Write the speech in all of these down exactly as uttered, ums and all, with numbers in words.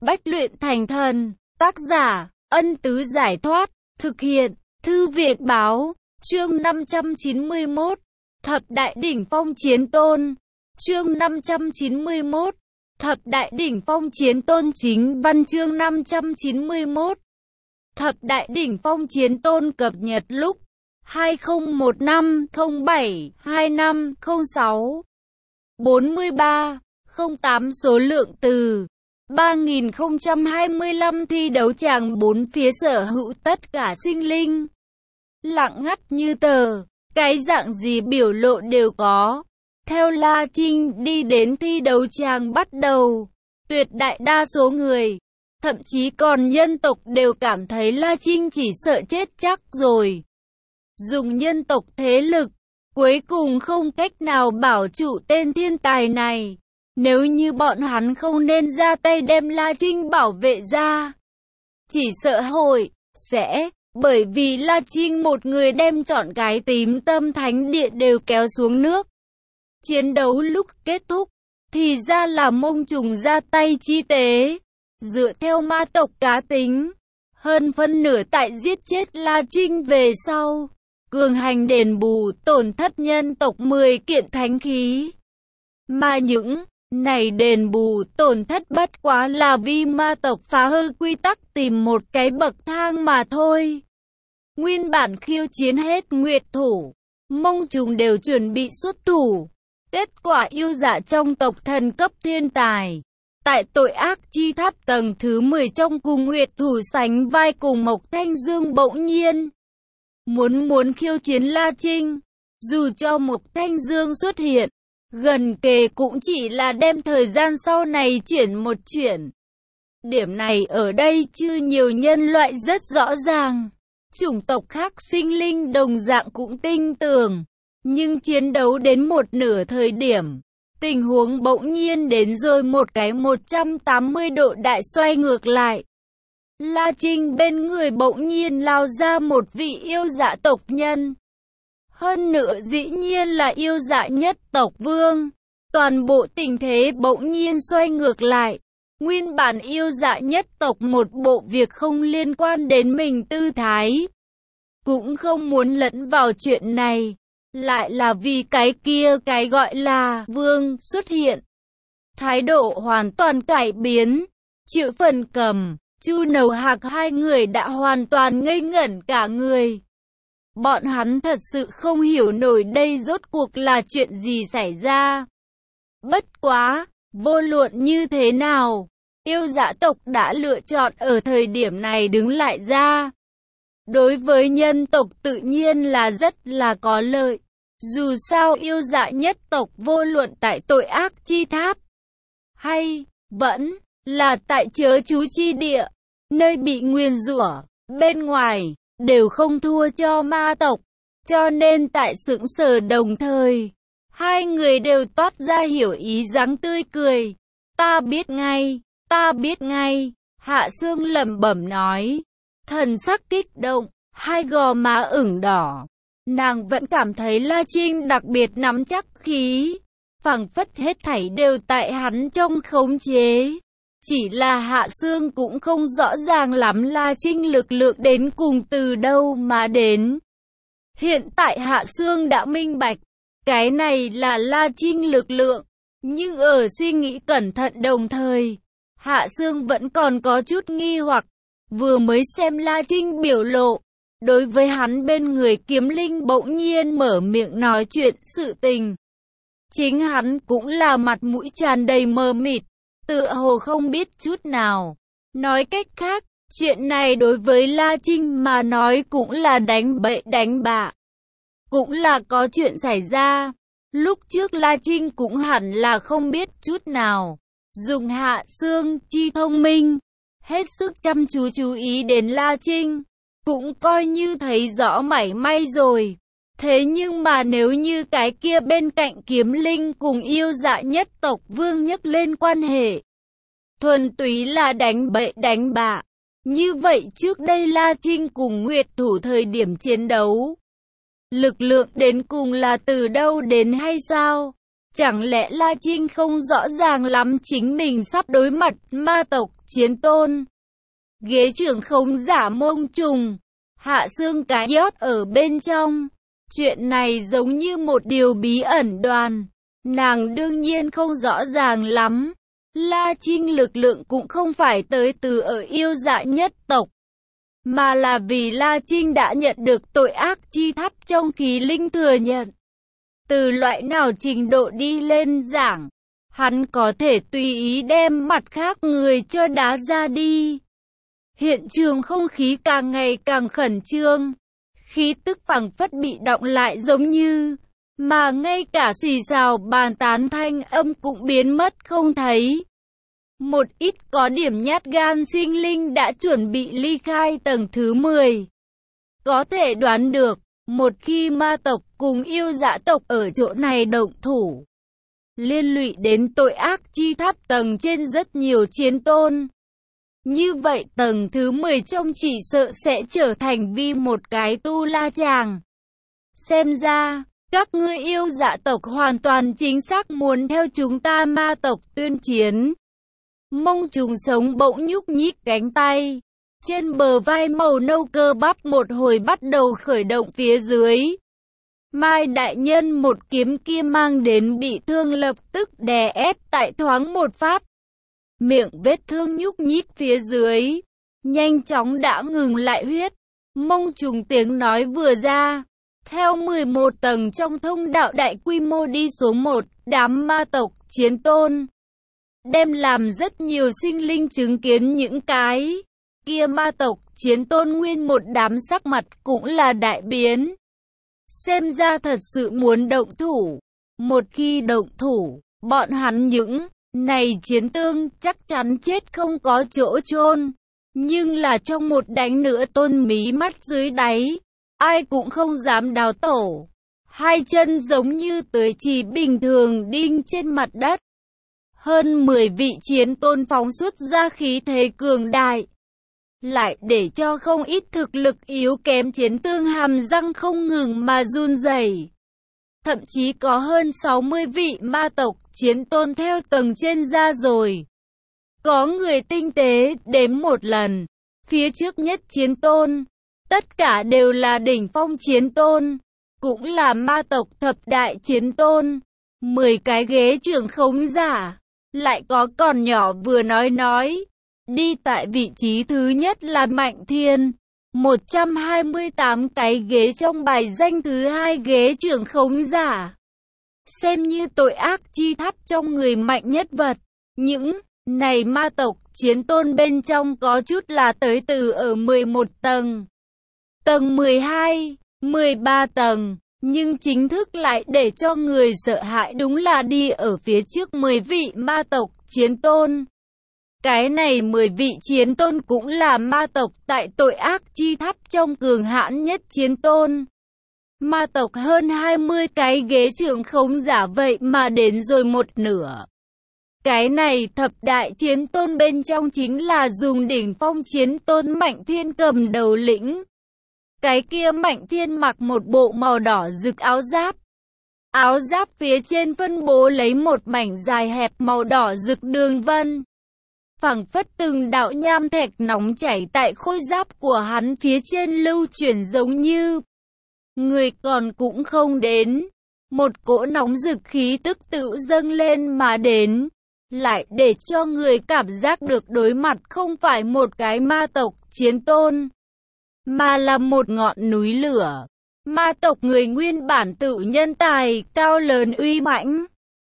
Bách luyện thành thần. Tác giả, Ân Tứ Giải Thoát. Thực hiện, Thư Việt Báo. Chương năm trăm chín mươi mốt. Thập Đại Đỉnh Phong Chiến Tôn. Chương năm trăm chín mươi mốt. Thập Đại Đỉnh Phong Chiến Tôn. Chính văn chương năm trăm chín mươi mốt. Thập Đại Đỉnh Phong Chiến Tôn cập nhật lúc hai không một năm không bảy hai năm không sáu bốn mươi ba không tám. Số lượng từ ba nghìn không trăm hai mươi lăm. Thi đấu tràng bốn phía sở hữu tất cả sinh linh lặng ngắt như tờ, cái dạng gì biểu lộ đều có. Theo La Trinh đi đến thi đấu tràng bắt đầu, tuyệt đại đa số người, thậm chí còn nhân tộc đều cảm thấy La Trinh chỉ sợ chết chắc rồi. Dùng nhân tộc thế lực, cuối cùng không cách nào bảo trụ tên thiên tài này. Nếu như bọn hắn không nên ra tay đem La Trinh bảo vệ ra, chỉ sợ hội sẽ bởi vì La Trinh một người đem trọn cái Tím Tâm Thánh Địa đều kéo xuống nước. Chiến đấu lúc kết thúc, thì ra là Mông Trùng ra tay chi tế. Dựa theo ma tộc cá tính, hơn phân nửa tại giết chết La Trinh về sau, cường hành đền bù tổn thất nhân tộc mười kiện thánh khí. Mà những này đền bù tổn thất bất quá là vì ma tộc phá hư quy tắc tìm một cái bậc thang mà thôi. Nguyên bản khiêu chiến hết Nguyệt Thủ, Mông Trùng đều chuẩn bị xuất thủ. Kết quả yêu dạ trong tộc thần cấp thiên tài, tại tội ác chi tháp tầng thứ mười trong cùng Nguyệt Thủ sánh vai cùng Mộc Thanh Dương bỗng nhiên muốn muốn khiêu chiến La Trinh. Dù cho Mộc Thanh Dương xuất hiện gần kề cũng chỉ là đem thời gian sau này chuyển một chuyển. Điểm này ở đây chưa nhiều nhân loại rất rõ ràng. Chủng tộc khác sinh linh đồng dạng cũng tinh tường. Nhưng chiến đấu đến một nửa thời điểm, tình huống bỗng nhiên đến rồi một cái một trăm tám mươi độ đại xoay ngược lại. La Trinh bên người bỗng nhiên lao ra một vị yêu dạ tộc nhân. Hơn nữa dĩ nhiên là yêu dạ nhất tộc vương. Toàn bộ tình thế bỗng nhiên xoay ngược lại. Nguyên bản yêu dạ nhất tộc một bộ việc không liên quan đến mình tư thái, cũng không muốn lẫn vào chuyện này. Lại là vì cái kia cái gọi là vương xuất hiện. Thái độ hoàn toàn cải biến. Triệu Phần Cầm, Chu Nầu Hạc hai người đã hoàn toàn ngây ngẩn cả người. Bọn hắn thật sự không hiểu nổi đây rốt cuộc là chuyện gì xảy ra. Bất quá, vô luận như thế nào, yêu dạ tộc đã lựa chọn ở thời điểm này đứng lại ra. Đối với nhân tộc tự nhiên là rất là có lợi. Dù sao yêu dạ nhất tộc vô luận tại tội ác chi tháp, hay vẫn là tại chớ chú chi địa, nơi bị nguyền rủa, bên ngoài đều không thua cho ma tộc. Cho nên tại sững sờ đồng thời, hai người đều toát ra hiểu ý dáng tươi cười. Ta biết ngay, ta biết ngay, Hạ Sương lẩm bẩm nói, thần sắc kích động, hai gò má ửng đỏ. Nàng vẫn cảm thấy La Trinh đặc biệt nắm chắc khí, phảng phất hết thảy đều tại hắn trong khống chế. Chỉ là Hạ Sương cũng không rõ ràng lắm La Trinh lực lượng đến cùng từ đâu mà đến. Hiện tại Hạ Sương đã minh bạch, cái này là La Trinh lực lượng, nhưng ở suy nghĩ cẩn thận đồng thời, Hạ Sương vẫn còn có chút nghi hoặc. Vừa mới xem La Trinh biểu lộ, đối với hắn bên người kiếm linh bỗng nhiên mở miệng nói chuyện sự tình, chính hắn cũng là mặt mũi tràn đầy mờ mịt, tựa hồ không biết chút nào. Nói cách khác, chuyện này đối với La Trinh mà nói cũng là đánh bậy đánh bạ, cũng là có chuyện xảy ra. Lúc trước La Trinh cũng hẳn là không biết chút nào. Dùng Hạ Sương chi thông minh, hết sức chăm chú chú ý đến La Trinh, cũng coi như thấy rõ mảy may rồi. Thế nhưng mà nếu như cái kia bên cạnh kiếm linh cùng yêu dạ nhất tộc vương nhắc lên quan hệ, thuần túy là đánh bậy đánh bạ, như vậy trước đây La Trinh cùng Nguyệt Thủ thời điểm chiến đấu, lực lượng đến cùng là từ đâu đến hay sao? Chẳng lẽ La Trinh không rõ ràng lắm chính mình sắp đối mặt ma tộc Chiến Tôn. Ghế trưởng khống giả Mông Trùng, Hạ Xương Cái Yót ở bên trong. Chuyện này giống như một điều bí ẩn đoàn. Nàng đương nhiên không rõ ràng lắm. La Trinh lực lượng cũng không phải tới từ ở yêu dạ nhất tộc, mà là vì La Trinh đã nhận được tội ác chi thắp trong khí linh thừa nhận. Từ loại nào trình độ đi lên giảng, hắn có thể tùy ý đem mặt khác người cho đá ra đi. Hiện trường không khí càng ngày càng khẩn trương, khí tức phảng phất bị đọng lại giống như, mà ngay cả xì xào bàn tán thanh âm cũng biến mất không thấy. Một ít có điểm nhát gan sinh linh đã chuẩn bị ly khai tầng thứ mười. Có thể đoán được, một khi ma tộc cùng yêu dã tộc ở chỗ này động thủ, liên lụy đến tội ác chi tháp tầng trên rất nhiều chiến tôn. Như vậy tầng thứ mười trong chỉ sợ sẽ trở thành vi một cái tu la chàng. Xem ra, các ngươi yêu dã tộc hoàn toàn chính xác muốn theo chúng ta ma tộc tuyên chiến. Mông Trùng sống bỗng nhúc nhích cánh tay. Trên bờ vai màu nâu cơ bắp một hồi bắt đầu khởi động phía dưới. Mai đại nhân một kiếm kia mang đến bị thương lập tức đè ép tại thoáng một phát. Miệng vết thương nhúc nhích phía dưới, nhanh chóng đã ngừng lại huyết. Mông Trùng tiếng nói vừa ra, theo mười một tầng trong thông đạo đại quy mô đi xuống một đám ma tộc chiến tôn, đem làm rất nhiều sinh linh chứng kiến những cái kia ma tộc chiến tôn nguyên một đám sắc mặt cũng là đại biến. Xem ra thật sự muốn động thủ. Một khi động thủ, bọn hắn những này chiến tương chắc chắn chết không có chỗ chôn. Nhưng là trong một đánh nữa tôn mí mắt dưới đáy, ai cũng không dám đào tổ. Hai chân giống như tưới chỉ bình thường đinh trên mặt đất. Hơn mười vị chiến tôn phóng xuất ra khí thế cường đại, lại để cho không ít thực lực yếu kém chiến tương hàm răng không ngừng mà run rẩy. Thậm chí có hơn sáu mươi vị ma tộc chiến tôn theo tầng trên ra rồi. Có người tinh tế đếm một lần, phía trước nhất chiến tôn, tất cả đều là đỉnh phong chiến tôn, cũng là ma tộc thập đại chiến tôn, mười cái ghế trưởng khống giả. Lại có còn nhỏ vừa nói nói, đi tại vị trí thứ nhất là Mạnh Thiên, một trăm hai mươi tám cái ghế trong bài danh thứ hai ghế trưởng khống giả. Xem như tội ác chi tháp trong người mạnh nhất vật, những này ma tộc chiến tôn bên trong có chút là tới từ ở mười một tầng, tầng mười hai, mười ba tầng. Nhưng chính thức lại để cho người sợ hãi đúng là đi ở phía trước mười vị ma tộc chiến tôn. Cái này mười vị chiến tôn cũng là ma tộc tại tội ác chi tháp trong cường hãn nhất chiến tôn. Ma tộc hơn hai mươi cái ghế trưởng khống giả vậy mà đến rồi một nửa. Cái này thập đại chiến tôn bên trong chính là dùng đỉnh phong chiến tôn Mạnh Thiên cầm đầu lĩnh. Cái kia Mạnh Thiên mặc một bộ màu đỏ rực áo giáp. Áo giáp phía trên phân bố lấy một mảnh dài hẹp màu đỏ rực đường vân. Phảng phất từng đạo nham thạch nóng chảy tại khôi giáp của hắn phía trên lưu chuyển giống như người còn cũng không đến. Một cỗ nóng rực khí tức tự dâng lên mà đến, lại để cho người cảm giác được đối mặt không phải một cái ma tộc chiến tôn, mà là một ngọn núi lửa. Ma tộc người nguyên bản tự nhân tài, cao lớn uy mãnh.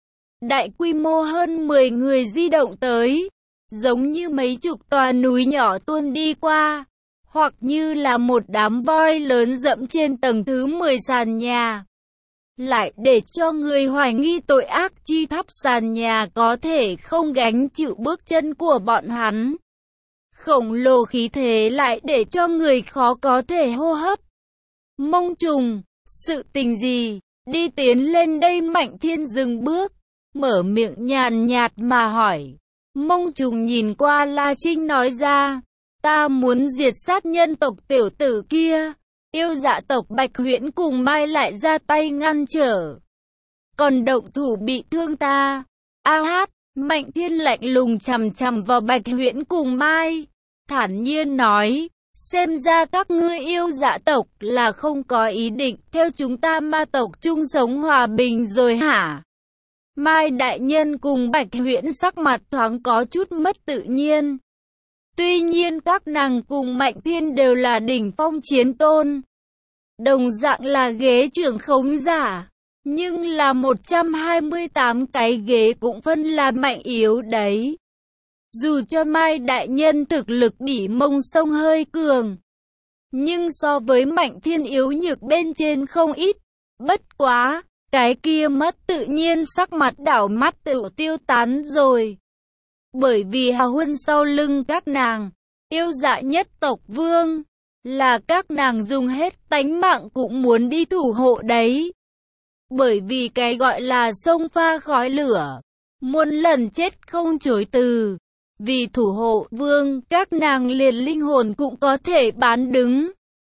Đại quy mô hơn mười người di động tới, giống như mấy chục tòa núi nhỏ tuôn đi qua, hoặc như là một đám voi lớn dẫm trên tầng thứ mười sàn nhà. Lại để cho người hoài nghi tội ác chi tháp sàn nhà có thể không gánh chịu bước chân của bọn hắn. Khổng lồ khí thế lại để cho người khó có thể hô hấp. Mông Trùng, sự tình gì? Đi tiến lên đây. Mạnh Thiên dừng bước, mở miệng nhàn nhạt mà hỏi. Mông Trùng nhìn qua La Trinh nói ra, ta muốn diệt sát nhân tộc tiểu tử kia. Yêu dạ tộc Bạch Huyễn cùng Mai lại ra tay ngăn trở, còn động thủ bị thương ta. A hát, Mạnh Thiên lạnh lùng chằm chằm vào Bạch Huyễn cùng Mai, thản nhiên nói, xem ra các ngươi yêu Dạ tộc là không có ý định theo chúng ta ma tộc chung sống hòa bình rồi hả? Mai đại nhân cùng Bạch Huyễn sắc mặt thoáng có chút mất tự nhiên. Tuy nhiên các nàng cùng Mạnh Thiên đều là đỉnh phong chiến tôn, đồng dạng là ghế trưởng khống giả, nhưng là một trăm hai mươi tám cái ghế cũng phân là mạnh yếu đấy. Dù cho Mai đại nhân thực lực bỉ mông sông hơi cường, nhưng so với Mạnh Thiên yếu nhược bên trên không ít. Bất quá, cái kia mất tự nhiên sắc mặt đảo mắt tự tiêu tán rồi. Bởi vì hào huân sau lưng các nàng, yêu Dạ nhất tộc vương, là các nàng dùng hết tánh mạng cũng muốn đi thủ hộ đấy. Bởi vì cái gọi là sông pha khói lửa, muôn lần chết không chối từ. Vì thủ hộ vương, các nàng liền linh hồn cũng có thể bán đứng.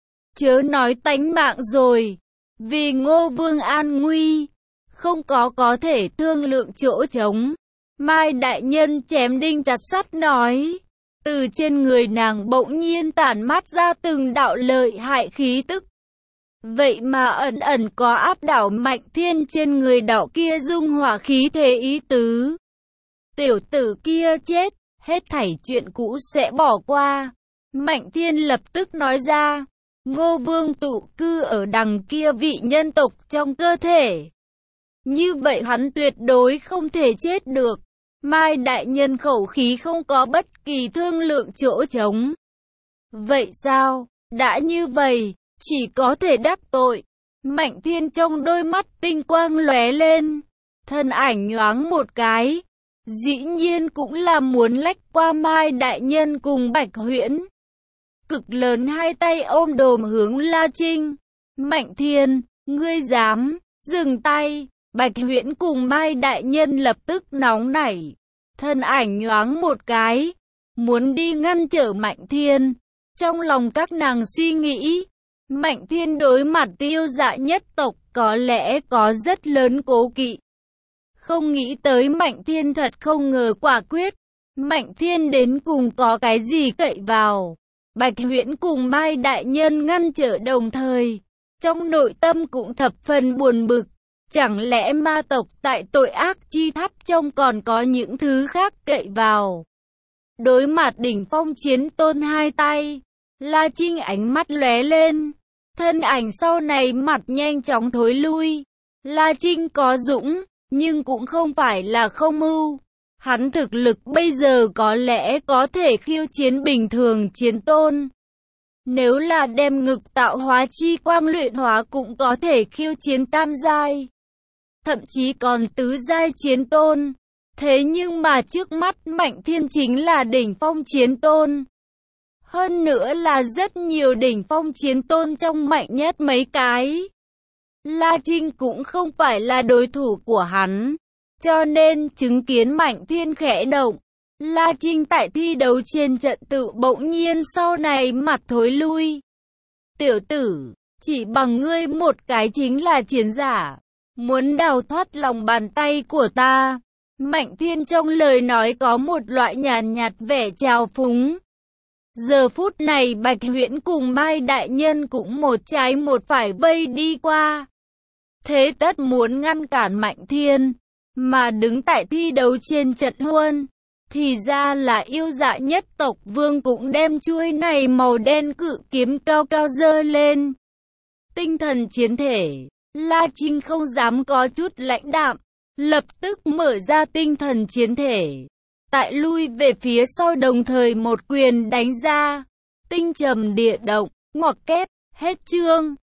Chớ nói tánh mạng rồi, vì Ngô Vương an nguy, không có có thể thương lượng chỗ trống. Mai đại nhân chém đinh chặt sắt nói, từ trên người nàng bỗng nhiên tản mát ra từng đạo lợi hại khí tức. Vậy mà ẩn ẩn có áp đảo Mạnh Thiên trên người đạo kia dung hỏa khí thế ý tứ. Tiểu tử kia chết, hết thảy chuyện cũ sẽ bỏ qua. Mạnh Thiên lập tức nói ra, Ngô Vương tụ cư ở đằng kia vị nhân tộc trong cơ thể. Như vậy hắn tuyệt đối không thể chết được. Mai đại nhân khẩu khí không có bất kỳ thương lượng chỗ trống. Vậy sao, đã như vậy, chỉ có thể đắc tội. Mạnh Thiên trong đôi mắt tinh quang lóe lên, thân ảnh nhoáng một cái, dĩ nhiên cũng là muốn lách qua Mai đại nhân cùng Bạch Huyễn. Cực lớn hai tay ôm đồm hướng La Trinh. Mạnh Thiên, ngươi dám, dừng tay. Bạch Huyễn cùng Mai đại nhân lập tức nóng nảy, thân ảnh nhoáng một cái, muốn đi ngăn trở Mạnh Thiên. Trong lòng các nàng suy nghĩ, Mạnh Thiên đối mặt yêu Dạ nhất tộc có lẽ có rất lớn cố kỵ. Không nghĩ tới Mạnh Thiên thật không ngờ quả quyết. Mạnh Thiên đến cùng có cái gì cậy vào. Bạch Huyễn cùng Mai đại nhân ngăn trở đồng thời, trong nội tâm cũng thập phần buồn bực. Chẳng lẽ ma tộc tại tội ác chi tháp trong còn có những thứ khác cậy vào. Đối mặt đỉnh phong chiến tôn hai tay, La Trinh ánh mắt lóe lên, thân ảnh sau này mặt nhanh chóng thối lui. La Trinh có dũng, nhưng cũng không phải là không mưu. Hắn thực lực bây giờ có lẽ có thể khiêu chiến bình thường chiến tôn. Nếu là đem ngực tạo hóa chi quang luyện hóa cũng có thể khiêu chiến tam giai, thậm chí còn tứ giai chiến tôn. Thế nhưng mà trước mắt Mạnh Thiên chính là đỉnh phong chiến tôn. Hơn nữa là rất nhiều đỉnh phong chiến tôn trong mạnh nhất mấy cái. La Trinh cũng không phải là đối thủ của hắn. Cho nên chứng kiến Mạnh Thiên khẽ động, La Trinh tại thi đấu trên trận tự bỗng nhiên sau này mặt thối lui. Tiểu tử, chỉ bằng ngươi một cái chính là chiến giả, muốn đào thoát lòng bàn tay của ta. Mạnh Thiên trong lời nói có một loại nhàn nhạt vẻ trào phúng. Giờ phút này Bạch Huyễn cùng Mai đại nhân cũng một trái một phải vây đi qua. Thế tất muốn ngăn cản Mạnh Thiên, mà đứng tại thi đấu trên trận huân, thì ra là yêu Dạ nhất tộc vương cũng đem chuôi này màu đen cự kiếm cao cao giơ lên. Tinh thần chiến thể, La Trinh không dám có chút lãnh đạm, lập tức mở ra tinh thần chiến thể. Tại lui về phía sau đồng thời một quyền đánh ra, tinh trầm địa động, ngoặc kép, hết chương.